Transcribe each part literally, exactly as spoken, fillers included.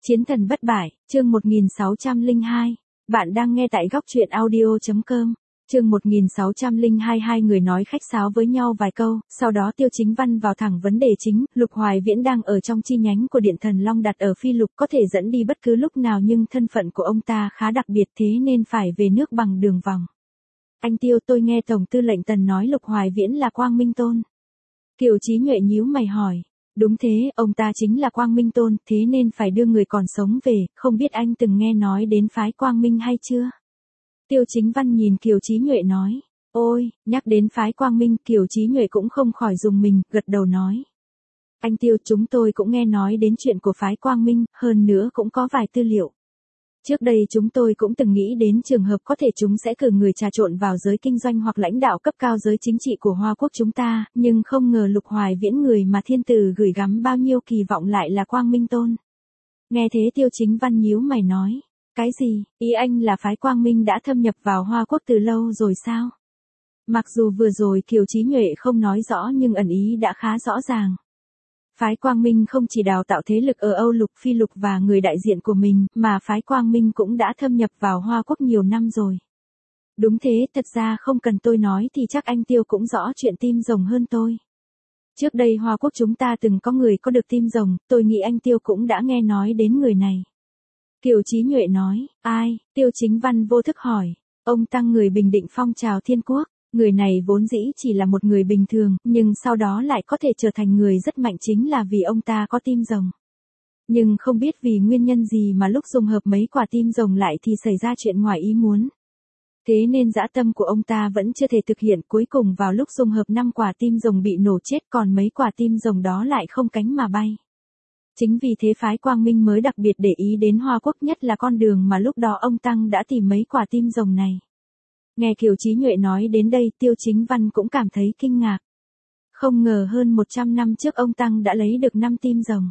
Chiến thần bất bại, chương một nghìn sáu trăm lẻ hai. Bạn đang nghe tại góc truyện audio chấm com. Chương một nghìn sáu trăm lẻ hai, hai người nói khách sáo với nhau vài câu, sau đó Tiêu Chính Văn vào thẳng vấn đề chính. Lục Hoài Viễn đang ở trong chi nhánh của Điện Thần Long đặt ở Phi Lục, có thể dẫn đi bất cứ lúc nào, nhưng thân phận của ông ta khá đặc biệt, thế nên phải về nước bằng đường vòng. Anh Tiêu, tôi nghe Tổng tư lệnh Tần nói Lục Hoài Viễn là Quang Minh Tôn. Kiều Chí Nhuệ nhíu mày hỏi. Đúng thế, ông ta chính là Quang Minh Tôn, thế nên phải đưa người còn sống về, không biết anh từng nghe nói đến phái Quang Minh hay chưa? Tiêu Chính Văn nhìn Kiều Chí Nhuệ nói. Ôi, nhắc đến phái Quang Minh, Kiều Chí Nhuệ cũng không khỏi rùng mình, gật đầu nói. Anh Tiêu, chúng tôi cũng nghe nói đến chuyện của phái Quang Minh, hơn nữa cũng có vài tư liệu. Trước đây chúng tôi cũng từng nghĩ đến trường hợp có thể chúng sẽ cử người trà trộn vào giới kinh doanh hoặc lãnh đạo cấp cao giới chính trị của Hoa Quốc chúng ta, nhưng không ngờ Lục Hoài Viễn, người mà thiên tử gửi gắm bao nhiêu kỳ vọng, lại là Quang Minh Tôn. Nghe thế Tiêu Chính Văn nhíu mày nói. Cái gì, ý anh là phái Quang Minh đã thâm nhập vào Hoa Quốc từ lâu rồi sao? Mặc dù vừa rồi Kiều Chí Nhuệ không nói rõ nhưng ẩn ý đã khá rõ ràng. Phái Quang Minh không chỉ đào tạo thế lực ở Âu Lục, Phi Lục và người đại diện của mình, mà phái Quang Minh cũng đã thâm nhập vào Hoa Quốc nhiều năm rồi. Đúng thế, thật ra không cần tôi nói thì chắc anh Tiêu cũng rõ chuyện tim rồng hơn tôi. Trước đây Hoa Quốc chúng ta từng có người có được tim rồng, tôi nghĩ anh Tiêu cũng đã nghe nói đến người này. Kiều Chí Nhuệ nói, ai? Tiêu Chính Văn vô thức hỏi. Ông Tăng, người Bình Định phong trào Thiên Quốc. Người này vốn dĩ chỉ là một người bình thường, nhưng sau đó lại có thể trở thành người rất mạnh, chính là vì ông ta có tim rồng. Nhưng không biết vì nguyên nhân gì mà lúc dung hợp mấy quả tim rồng lại thì xảy ra chuyện ngoài ý muốn. Thế nên dã tâm của ông ta vẫn chưa thể thực hiện, cuối cùng vào lúc dung hợp năm quả tim rồng bị nổ chết, còn mấy quả tim rồng đó lại không cánh mà bay. Chính vì thế phái Quang Minh mới đặc biệt để ý đến Hoa Quốc, nhất là con đường mà lúc đó ông Tăng đã tìm mấy quả tim rồng này. Nghe Kiều Chí Nhuệ nói đến đây, Tiêu Chính Văn cũng cảm thấy kinh ngạc. Không ngờ hơn một trăm năm trước ông Tăng đã lấy được năm tim rồng.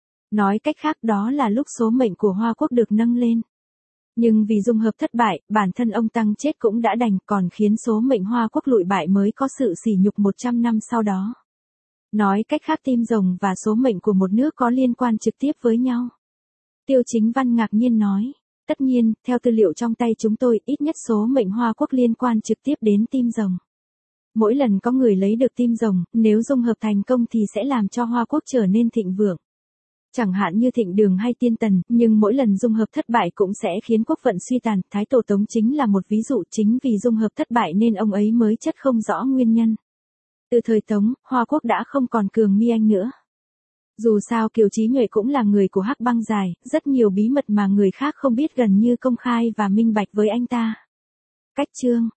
Nói cách khác đó là lúc số mệnh của Hoa Quốc được nâng lên. Nhưng vì dung hợp thất bại, bản thân ông Tăng chết cũng đã đành, còn khiến số mệnh Hoa Quốc lụi bại mới có sự sỉ nhục một trăm năm sau đó. Nói cách khác tim rồng và số mệnh của một nước có liên quan trực tiếp với nhau. Tiêu Chính Văn ngạc nhiên nói. Tất nhiên, theo tư liệu trong tay chúng tôi, ít nhất số mệnh Hoa Quốc liên quan trực tiếp đến tim rồng. Mỗi lần có người lấy được tim rồng, nếu dung hợp thành công thì sẽ làm cho Hoa Quốc trở nên thịnh vượng. Chẳng hạn như Thịnh Đường hay Tiên Tần, nhưng mỗi lần dung hợp thất bại cũng sẽ khiến quốc vận suy tàn. Thái Tổ Tống chính là một ví dụ, chính vì dung hợp thất bại nên ông ấy mới chất không rõ nguyên nhân. Từ thời Tống, Hoa Quốc đã không còn cường mi anh nữa. Dù sao Kiều Chí Nhuệ cũng là người của Hắc Bang Dài, rất nhiều bí mật mà người khác không biết gần như công khai và minh bạch với anh ta. Cách chương,